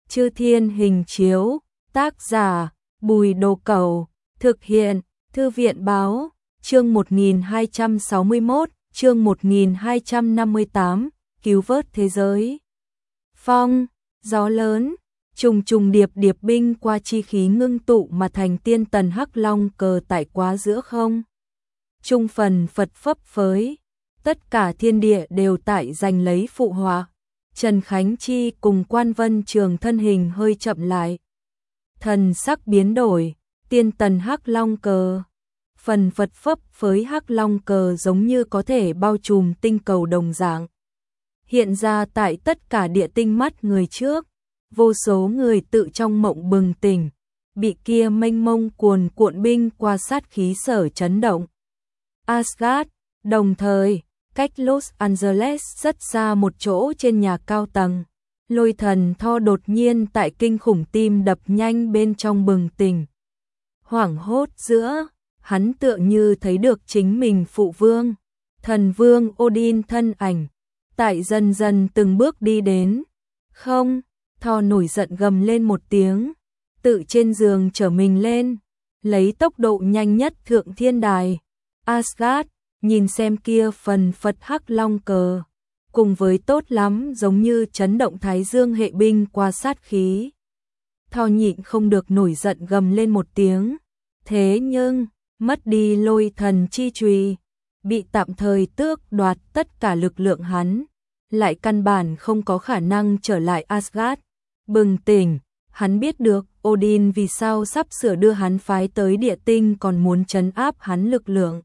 Chư Thiên Hình Chiếu, tác giả, Bùi Đồ Cẩu, thực hiện, Thư viện Báo, chương 1261, chương 1258, cứu vớt thế giới. Phong, gió lớn, trùng trùng điệp điệp binh qua chi khí ngưng tụ mà thành tiên tần hắc long cờ tại quá giữa không. Trung phần phật phấp phới, tất cả thiên địa đều tại giành lấy phụ họa. Trần Khánh Chi cùng Quan Vân Trường thân hình hơi chậm lại. Thần sắc biến đổi, tiên tần hắc long cờ. Phần phật phấp phới hắc long cờ giống như có thể bao trùm tinh cầu đồng dạng. Hiện ra tại tất cả địa tinh mắt người trước, vô số người tự trong mộng bừng tỉnh, bị kia mênh mông cuồn cuộn binh qua sát khí sở chấn động. Asgard, đồng thời, cách Los Angeles rất xa một chỗ trên nhà cao tầng, Lôi Thần Thor đột nhiên tại kinh khủng tim đập nhanh bên trong bừng tỉnh. Hoảng hốt giữa, hắn tựa như thấy được chính mình phụ vương, thần vương Odin thân ảnh, tại dần dần từng bước đi đến. Không, Thor nổi giận gầm lên một tiếng, tự trên giường trở mình lên, lấy tốc độ nhanh nhất thượng thiên đài. Asgard, nhìn xem kia phần phật hắc long cờ, cùng với tốt lắm giống như chấn động thái dương hệ binh qua sát khí. Thor nhịn không được nổi giận gầm lên một tiếng, thế nhưng, mất đi lôi thần chi chùy, bị tạm thời tước đoạt tất cả lực lượng hắn, lại căn bản không có khả năng trở lại Asgard. Bừng tỉnh, hắn biết được Odin vì sao sắp sửa đưa hắn phái tới địa tinh còn muốn trấn áp hắn lực lượng.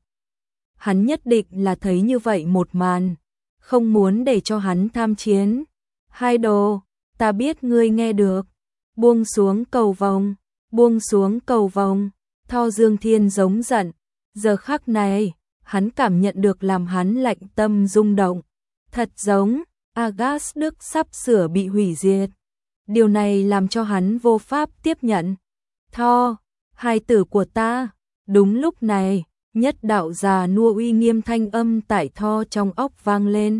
Hắn nhất định là thấy như vậy một màn, không muốn để cho hắn tham chiến. Hai đồ, ta biết ngươi nghe được. Buông xuống cầu vồng, buông xuống cầu vồng. Thor Dương Thiên giống giận. Giờ khắc này, hắn cảm nhận được làm hắn lạnh tâm rung động. Thật giống, Agas Đức sắp sửa bị hủy diệt. Điều này làm cho hắn vô pháp tiếp nhận. Thor, hài tử của ta. Đúng lúc này, nhất đạo già nua uy nghiêm thanh âm tại Thor trong óc vang lên.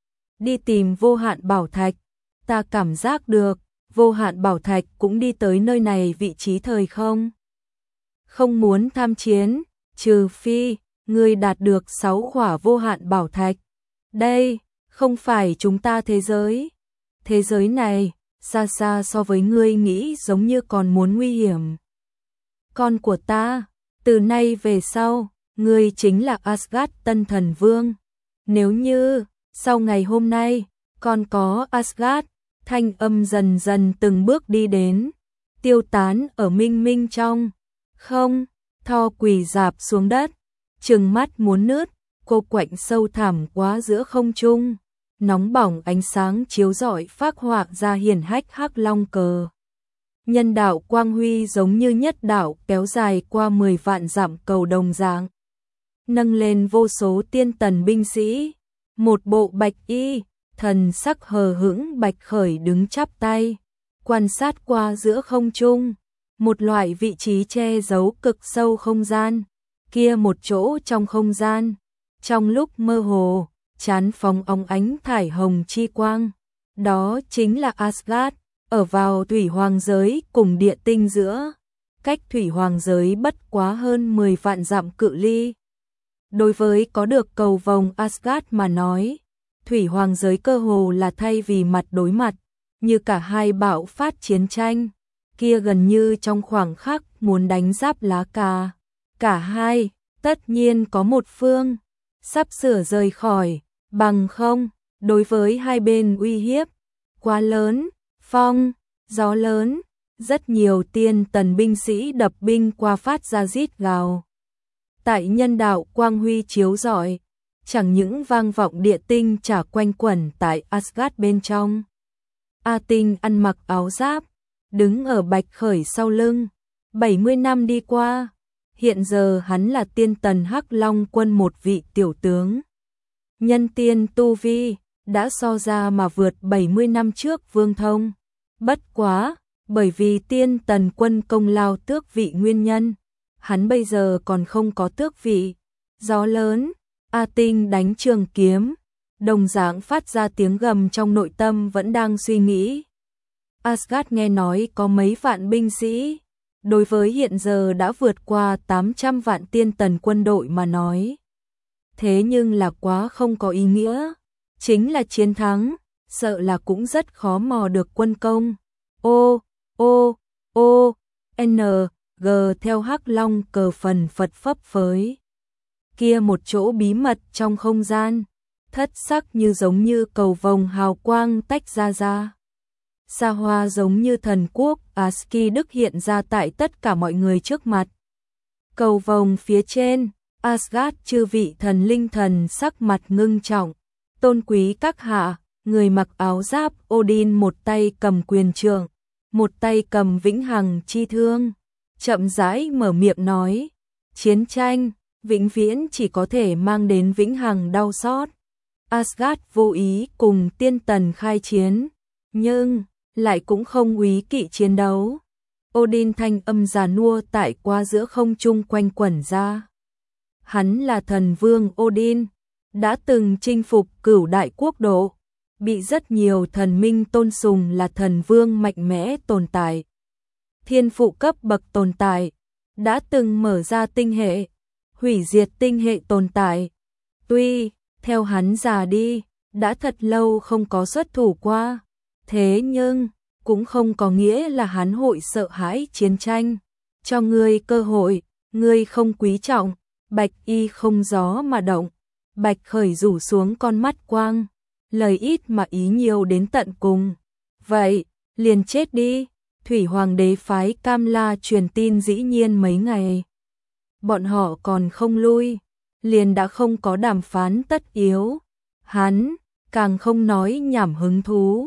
Đi tìm vô hạn bảo thạch. Ta cảm giác được, vô hạn bảo thạch cũng đi tới nơi này vị trí thời không. Không muốn tham chiến, trừ phi, ngươi đạt được 6 khỏa vô hạn bảo thạch. Đây, không phải chúng ta thế giới. Thế giới này, xa xa so với ngươi nghĩ giống như còn muốn nguy hiểm. Con của ta, từ nay về sau, ngươi chính là Asgard tân thần vương. Nếu như, sau ngày hôm nay, con có Asgard, thanh âm dần dần từng bước đi đến, tiêu tán ở minh minh trong. Không, Thor quỳ rạp xuống đất, trừng mắt muốn nứt, cô quạnh sâu thẳm quá giữa không trung. Nóng bỏng ánh sáng chiếu rọi phác họa ra hiển hách hắc long cờ. Nhân đạo quang huy giống như nhất đạo kéo dài qua 10 vạn dặm cầu đồng dạng. Nâng lên vô số tiên tần binh sĩ, một bộ bạch y, thần sắc hờ hững bạch khởi đứng chắp tay, quan sát qua giữa không trung, một loại vị trí che giấu cực sâu không gian, kia một chỗ trong không gian, trong lúc mơ hồ, chán phóng óng ánh thải hồng chi quang, đó chính là Asgard, ở vào thủy hoàng giới cùng địa tinh giữa, cách thủy hoàng giới bất quá hơn 10 vạn dặm cự ly. Đối với có được cầu vồng Asgard mà nói, thủy hoàng giới cơ hồ là thay vì mặt đối mặt, như cả hai bạo phát chiến tranh, kia gần như trong khoảng khắc muốn đánh giáp lá cà. Cả hai, tất nhiên có một phương, sắp sửa rời khỏi, bằng không, đối với hai bên uy hiếp, quá lớn, phong, gió lớn, rất nhiều tiên tần binh sĩ đập binh qua phát ra rít gào. Tại nhân đạo quang huy chiếu rọi, chẳng những vang vọng địa tinh chả quanh quẩn tại Asgard bên trong. A Tinh ăn mặc áo giáp, đứng ở bạch khởi sau lưng, 70 năm đi qua, hiện giờ hắn là tiên tần hắc long quân một vị tiểu tướng. Nhân tiên tu vi, đã so ra mà vượt 70 năm trước Vương Thông. Bất quá, bởi vì tiên tần quân công lao tước vị nguyên nhân, hắn bây giờ còn không có tước vị. Gió lớn, A Tinh đánh trường kiếm, đồng dạng phát ra tiếng gầm trong nội tâm vẫn đang suy nghĩ. Asgard nghe nói có mấy vạn binh sĩ, đối với hiện giờ đã vượt qua 800 vạn tiên tần quân đội mà nói. Thế nhưng là quá không có ý nghĩa, chính là chiến thắng, sợ là cũng rất khó mò được quân công. G theo hắc long cờ phần phật phấp phới. Kia một chỗ bí mật trong không gian, thất sắc như giống như cầu vồng hào quang tách ra. Xa hoa giống như thần quốc Aski Đức hiện ra tại tất cả mọi người trước mặt. Cầu vồng phía trên, Asgard chư vị thần linh thần sắc mặt ngưng trọng, tôn quý các hạ, người mặc áo giáp Odin một tay cầm quyền trượng, một tay cầm vĩnh hằng chi thương, chậm rãi mở miệng nói, chiến tranh, vĩnh viễn chỉ có thể mang đến vĩnh hằng đau xót. Asgard vô ý cùng tiên tần khai chiến, nhưng lại cũng không úy kỵ chiến đấu. Odin thanh âm già nua tại qua giữa không trung quanh quẩn ra. Hắn là thần vương Odin, đã từng chinh phục cửu đại quốc độ, bị rất nhiều thần minh tôn sùng là thần vương mạnh mẽ tồn tại. Thiên phụ cấp bậc tồn tại, đã từng mở ra tinh hệ, hủy diệt tinh hệ tồn tại. Tuy, theo hắn già đi, đã thật lâu không có xuất thủ qua, thế nhưng cũng không có nghĩa là hắn hội sợ hãi chiến tranh. Cho ngươi cơ hội, ngươi không quý trọng, Bạch Y không gió mà động. Bạch Khởi rủ xuống con mắt quang, lời ít mà ý nhiều đến tận cùng. Vậy, liền chết đi. Thủy Hoàng đế phái Cam La truyền tin dĩ nhiên mấy ngày. Bọn họ còn không lui, liền đã không có đàm phán tất yếu. Hắn, càng không nói nhảm hứng thú.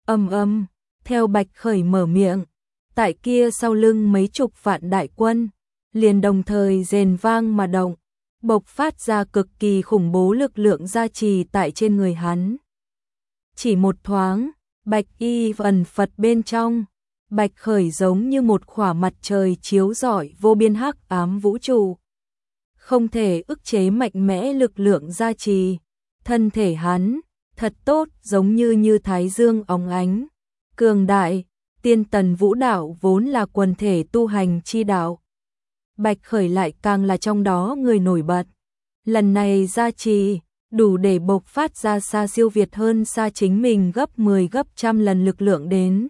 Theo Bạch Khởi mở miệng, tại kia sau lưng mấy chục vạn đại quân, liền đồng thời rền vang mà động, bộc phát ra cực kỳ khủng bố lực lượng gia trì tại trên người hắn. Chỉ một thoáng, Bạch Y ẩn Phật bên trong, Bạch Khởi giống như một khỏa mặt trời chiếu rọi vô biên hắc ám vũ trụ. Không thể ức chế mạnh mẽ lực lượng gia trì, thân thể hắn, thật tốt giống như thái dương óng ánh. Cường đại, tiên tần vũ đạo vốn là quần thể tu hành chi đạo. Bạch Khởi lại càng là trong đó người nổi bật. Lần này gia trì, đủ để bộc phát ra xa siêu việt hơn xa chính mình gấp 10 gấp trăm lần lực lượng đến.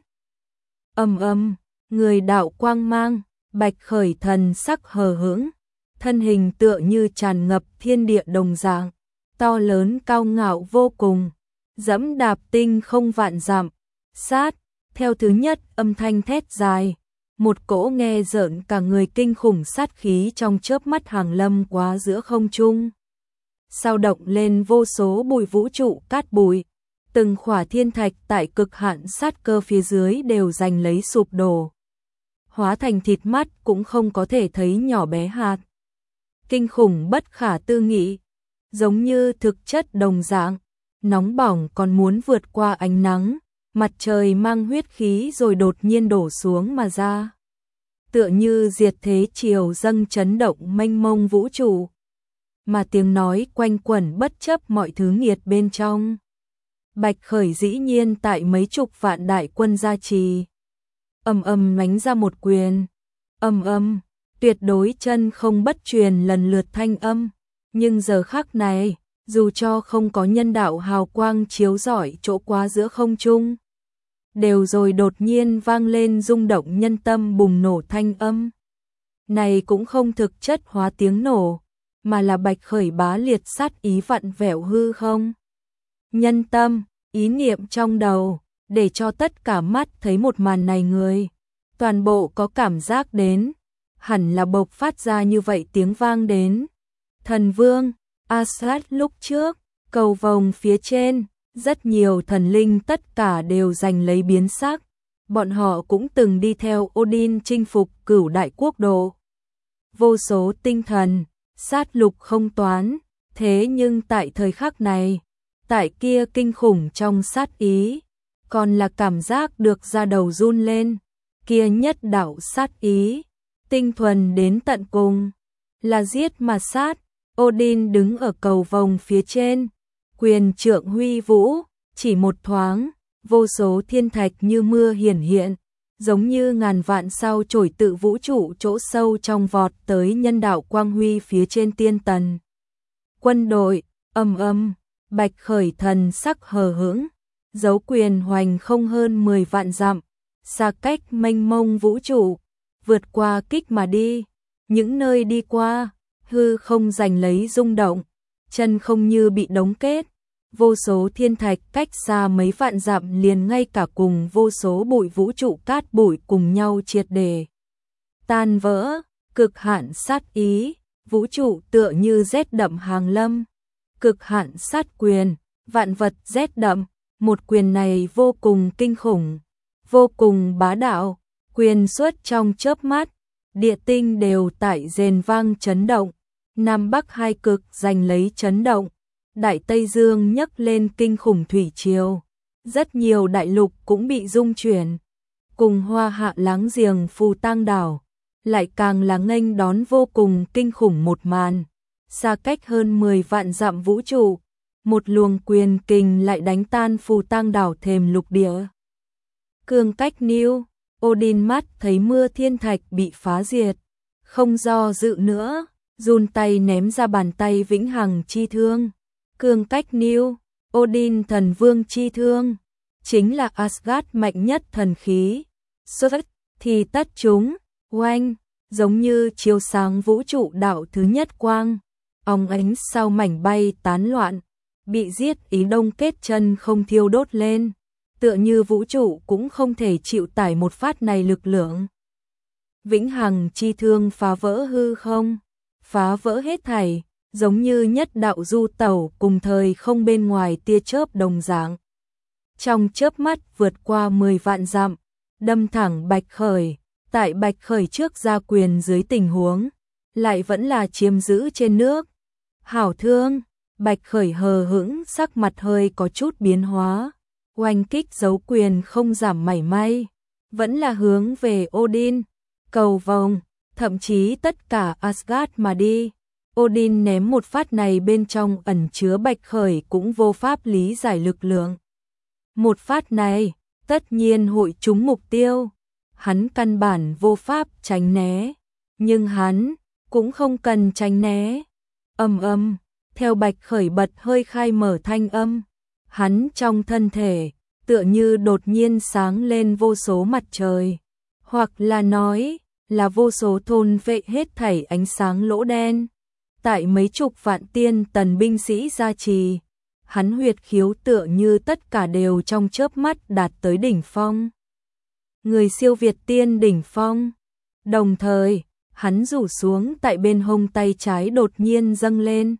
Người đạo quang mang, Bạch Khởi thần sắc hờ hững, thân hình tựa như tràn ngập thiên địa đồng dạng, to lớn cao ngạo vô cùng, dẫm đạp tinh không vạn dặm, sát, theo thứ nhất âm thanh thét dài, một cỗ nghe rợn cả người kinh khủng sát khí trong chớp mắt hàng lâm quá giữa không trung. Sao động lên vô số bụi vũ trụ cát bụi, từng khỏa thiên thạch tại cực hạn sát cơ phía dưới đều giành lấy sụp đổ. Hóa thành thịt mắt cũng không có thể thấy nhỏ bé hạt. Kinh khủng bất khả tư nghị, giống như thực chất đồng dạng, nóng bỏng còn muốn vượt qua ánh nắng, mặt trời mang huyết khí rồi đột nhiên đổ xuống mà ra. Tựa như diệt thế triều dâng chấn động mênh mông vũ trụ, mà tiếng nói quanh quẩn bất chấp mọi thứ nghiệt bên trong. Bạch Khởi dĩ nhiên tại mấy chục vạn đại quân gia trì. Đánh ra một quyền. Tuyệt đối chân không bất truyền lần lượt thanh âm. Nhưng giờ khắc này, dù cho không có nhân đạo hào quang chiếu rọi chỗ qua giữa không trung, đều rồi đột nhiên vang lên rung động nhân tâm bùng nổ thanh âm. Này cũng không thực chất hóa tiếng nổ, mà là Bạch Khởi bá liệt sát ý vặn vẹo hư không. Nhân tâm, ý niệm trong đầu, để cho tất cả mắt thấy một màn này người. Toàn bộ có cảm giác đến, hẳn là bộc phát ra như vậy tiếng vang đến. Thần vương, Asgard lúc trước, cầu vồng phía trên, rất nhiều thần linh tất cả đều giành lấy biến sắc. Bọn họ cũng từng đi theo Odin chinh phục cửu đại quốc độ. Vô số tinh thần, sát lục không toán, thế nhưng tại thời khắc này, tại kia kinh khủng trong sát ý, còn là cảm giác được da đầu run lên, kia nhất đạo sát ý, tinh thuần đến tận cùng, là giết mà sát. Odin đứng ở cầu vồng phía trên, quyền trượng huy vũ, chỉ một thoáng, vô số thiên thạch như mưa hiển hiện, giống như ngàn vạn sao chổi tự vũ trụ chỗ sâu trong vọt tới nhân đạo quang huy phía trên tiên tần. Quân đội, Bạch Khởi thần sắc hờ hững, dấu quyền hoành không hơn 10 vạn dặm, xa cách mênh mông vũ trụ, vượt qua kích mà đi, những nơi đi qua, hư không giành lấy rung động, chân không như bị đóng kết, vô số thiên thạch cách xa mấy vạn dặm liền ngay cả cùng vô số bụi vũ trụ cát bụi cùng nhau triệt để tan vỡ, cực hạn sát ý, vũ trụ tựa như rét đậm hàng lâm, cực hạn sát quyền, vạn vật rét đậm, một quyền này vô cùng kinh khủng, vô cùng bá đạo, quyền xuất trong chớp mắt, địa tinh đều tại rền vang chấn động, Nam Bắc hai cực giành lấy chấn động, Đại Tây Dương nhấc lên kinh khủng thủy triều, rất nhiều đại lục cũng bị rung chuyển, cùng Hoa Hạ láng giềng Phù Tang đảo, lại càng là nghênh đón vô cùng kinh khủng một màn, xa cách hơn 10 vạn dặm vũ trụ, một luồng quyền kình lại đánh tan Phù Tang đảo thềm lục địa. Cương cách New, Odin mắt thấy mưa thiên thạch bị phá diệt, không do dự nữa, run tay ném ra bàn tay vĩnh hằng chi thương. Cương cách New, Odin thần vương chi thương, chính là Asgard mạnh nhất thần khí. Xuất thì tất chúng, oanh, giống như chiếu sáng vũ trụ đạo thứ nhất quang, óng ánh sao mảnh bay tán loạn, bị giết ý đông kết chân không thiêu đốt lên, tựa như vũ trụ cũng không thể chịu tải một phát này lực lượng. Vĩnh hằng chi thương phá vỡ hư không, phá vỡ hết thảy, giống như nhất đạo du tẩu cùng thời không bên ngoài tia chớp đồng dạng. Trong chớp mắt vượt qua 10 vạn dặm, đâm thẳng Bạch Khởi, tại Bạch Khởi trước ra quyền dưới tình huống, lại vẫn là chiếm giữ trên nước. Hảo thương, Bạch Khởi hờ hững sắc mặt hơi có chút biến hóa, oanh kích dấu quyền không giảm mảy may, vẫn là hướng về Odin, cầu vồng, thậm chí tất cả Asgard mà đi. Odin ném một phát này bên trong ẩn chứa Bạch Khởi cũng vô pháp lý giải lực lượng. Một phát này, tất nhiên hội trúng mục tiêu. Hắn căn bản vô pháp tránh né, nhưng hắn cũng không cần tránh né. Theo Bạch Khởi bật hơi khai mở thanh âm, hắn trong thân thể tựa như đột nhiên sáng lên vô số mặt trời, hoặc là nói là vô số thôn vệ hết thảy ánh sáng lỗ đen. Tại mấy chục vạn tiên tần binh sĩ gia trì, hắn huyệt khiếu tựa như tất cả đều trong chớp mắt đạt tới đỉnh phong. Người siêu việt tiên đỉnh phong. Đồng thời, hắn rủ xuống tại bên hông tay trái đột nhiên dâng lên.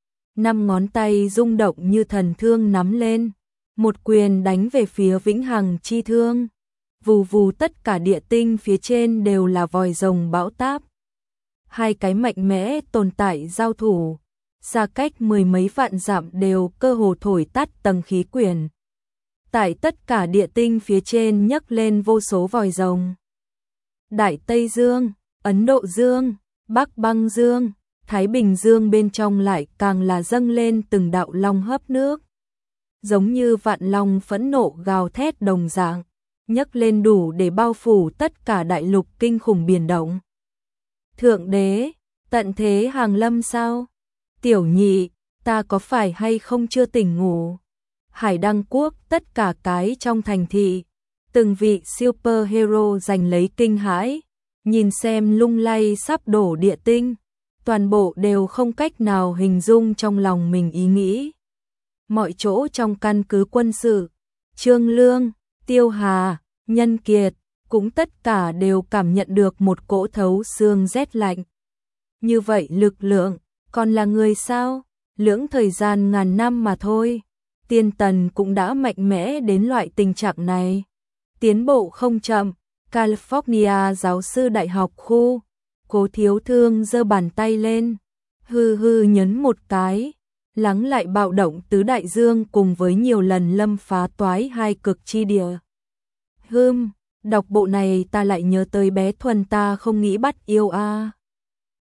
5 ngón tay rung động như thần thương nắm lên, một quyền đánh về phía vĩnh hằng chi thương. Vù vù tất cả địa tinh phía trên đều là vòi rồng bão táp. Hai cái mạnh mẽ tồn tại giao thủ, xa cách 10 mấy vạn dặm đều cơ hồ thổi tắt tầng khí quyển. Tại tất cả địa tinh phía trên nhấc lên vô số vòi rồng. Đại Tây Dương, Ấn Độ Dương, Bắc Băng Dương, Thái Bình Dương bên trong lại càng là dâng lên từng đạo long hấp nước. Giống như vạn long phẫn nộ gào thét đồng dạng, nhấc lên đủ để bao phủ tất cả đại lục kinh khủng biển động. Thượng đế, tận thế hàng lâm sao? Tiểu nhị, ta có phải hay không chưa tỉnh ngủ? Hải Đăng Quốc tất cả cái trong thành thị, từng vị superhero giành lấy kinh hãi, nhìn xem lung lay sắp đổ địa tinh, toàn bộ đều không cách nào hình dung trong lòng mình ý nghĩ. Mọi chỗ trong căn cứ quân sự, Trương Lương, Tiêu Hà, Nhân Kiệt, cũng tất cả đều cảm nhận được một cỗ thấu xương rét lạnh. Như vậy lực lượng, còn là người sao? Lưỡng thời gian ngàn năm mà thôi. Tiên tần cũng đã mạnh mẽ đến loại tình trạng này. Tiến bộ không chậm, California giáo sư đại học khu, Cố Thiếu Thương giơ bàn tay lên, hư hư nhấn một cái, lắng lại bạo động tứ đại dương cùng với nhiều lần lâm phá toái hai cực chi địa. Đọc bộ này ta lại nhớ tới bé Thuần ta không nghĩ bắt yêu a.